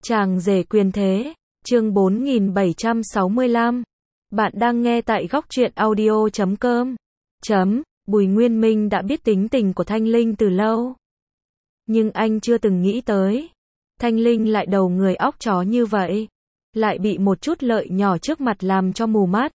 Chàng rể quyền thế, chương 4765. Bạn đang nghe tại góc truyện audio.com. Bùi Nguyên Minh đã biết tính tình của Thanh Linh từ lâu. Nhưng anh chưa từng nghĩ tới. Thanh Linh lại đầu người óc chó như vậy. Lại bị một chút lợi nhỏ trước mặt làm cho mù mắt.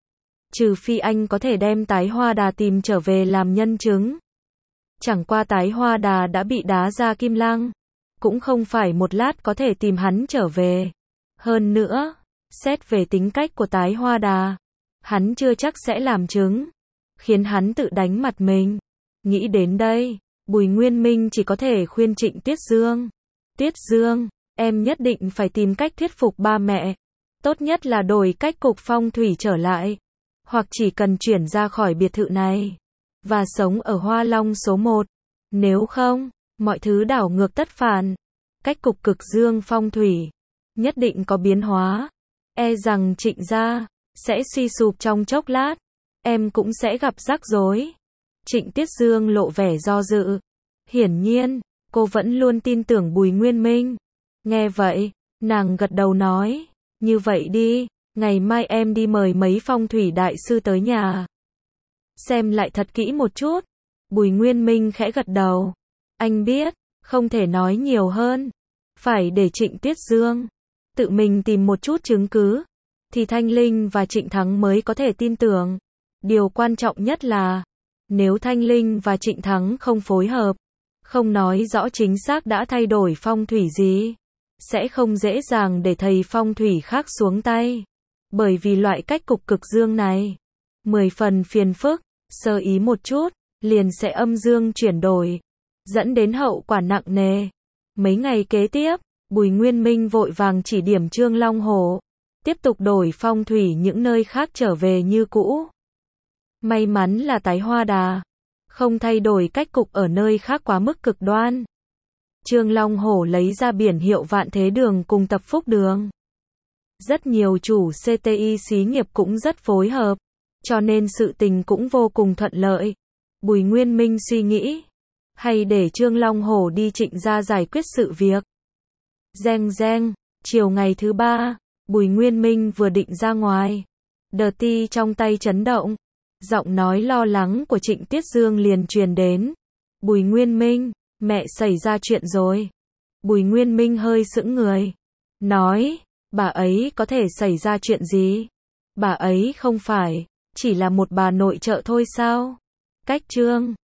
Trừ phi anh có thể đem Tái Hoa Đà tìm trở về làm nhân chứng. Chẳng qua Tái Hoa Đà đã bị đá ra Kim Lăng. Cũng không phải một lát có thể tìm hắn trở về. Hơn nữa, xét về tính cách của Tái Hoa Đà, hắn chưa chắc sẽ làm chứng, khiến hắn tự đánh mặt mình. Nghĩ đến đây, Bùi Nguyên Minh chỉ có thể khuyên Trịnh Tiết Dương. Tiết Dương, em nhất định phải tìm cách thuyết phục ba mẹ. Tốt nhất là đổi cách cục phong thủy trở lại. Hoặc chỉ cần chuyển ra khỏi biệt thự này, và sống ở Hoa Long số 1. Nếu không, mọi thứ đảo ngược tất phản. Cách cục cực dương phong thủy nhất định có biến hóa. E rằng Trịnh gia sẽ suy sụp trong chốc lát. Em cũng sẽ gặp rắc rối. Trịnh Tiết Dương lộ vẻ do dự. Hiển nhiên, cô vẫn luôn tin tưởng Bùi Nguyên Minh. Nghe vậy, nàng gật đầu nói, như vậy đi, ngày mai em đi mời mấy phong thủy đại sư tới nhà. Xem lại thật kỹ một chút. Bùi Nguyên Minh khẽ gật đầu. Anh biết, không thể nói nhiều hơn. Phải để Trịnh Tiết Dương tự mình tìm một chút chứng cứ, thì Thanh Linh và Trịnh Thắng mới có thể tin tưởng. Điều quan trọng nhất là, nếu Thanh Linh và Trịnh Thắng không phối hợp, không nói rõ chính xác đã thay đổi phong thủy gì, sẽ không dễ dàng để thầy phong thủy khác xuống tay. Bởi vì loại cách cục cực dương này, 10 phần phiền phức, sơ ý một chút, liền sẽ âm dương chuyển đổi, dẫn đến hậu quả nặng nề. Mấy ngày kế tiếp, Bùi Nguyên Minh vội vàng chỉ điểm Trương Long Hổ, tiếp tục đổi phong thủy những nơi khác trở về như cũ. May mắn là Tái Hoa Đà không thay đổi cách cục ở nơi khác quá mức cực đoan. Trương Long Hổ lấy ra biển hiệu Vạn Thế Đường cùng Tập Phúc Đường. Rất nhiều chủ CTI xí nghiệp cũng rất phối hợp, cho nên sự tình cũng vô cùng thuận lợi. Bùi Nguyên Minh suy nghĩ, hay để Trương Long Hổ đi Trịnh gia giải quyết sự việc. Reng reng, chiều ngày thứ 3, Bùi Nguyên Minh vừa định ra ngoài. Đờ ti trong tay chấn động. Giọng nói lo lắng của Trịnh Tiết Dương liền truyền đến. Bùi Nguyên Minh, mẹ xảy ra chuyện rồi. Bùi Nguyên Minh hơi sững người. Nói, bà ấy có thể xảy ra chuyện gì? Bà ấy không phải chỉ là một bà nội trợ thôi sao? Cách Trương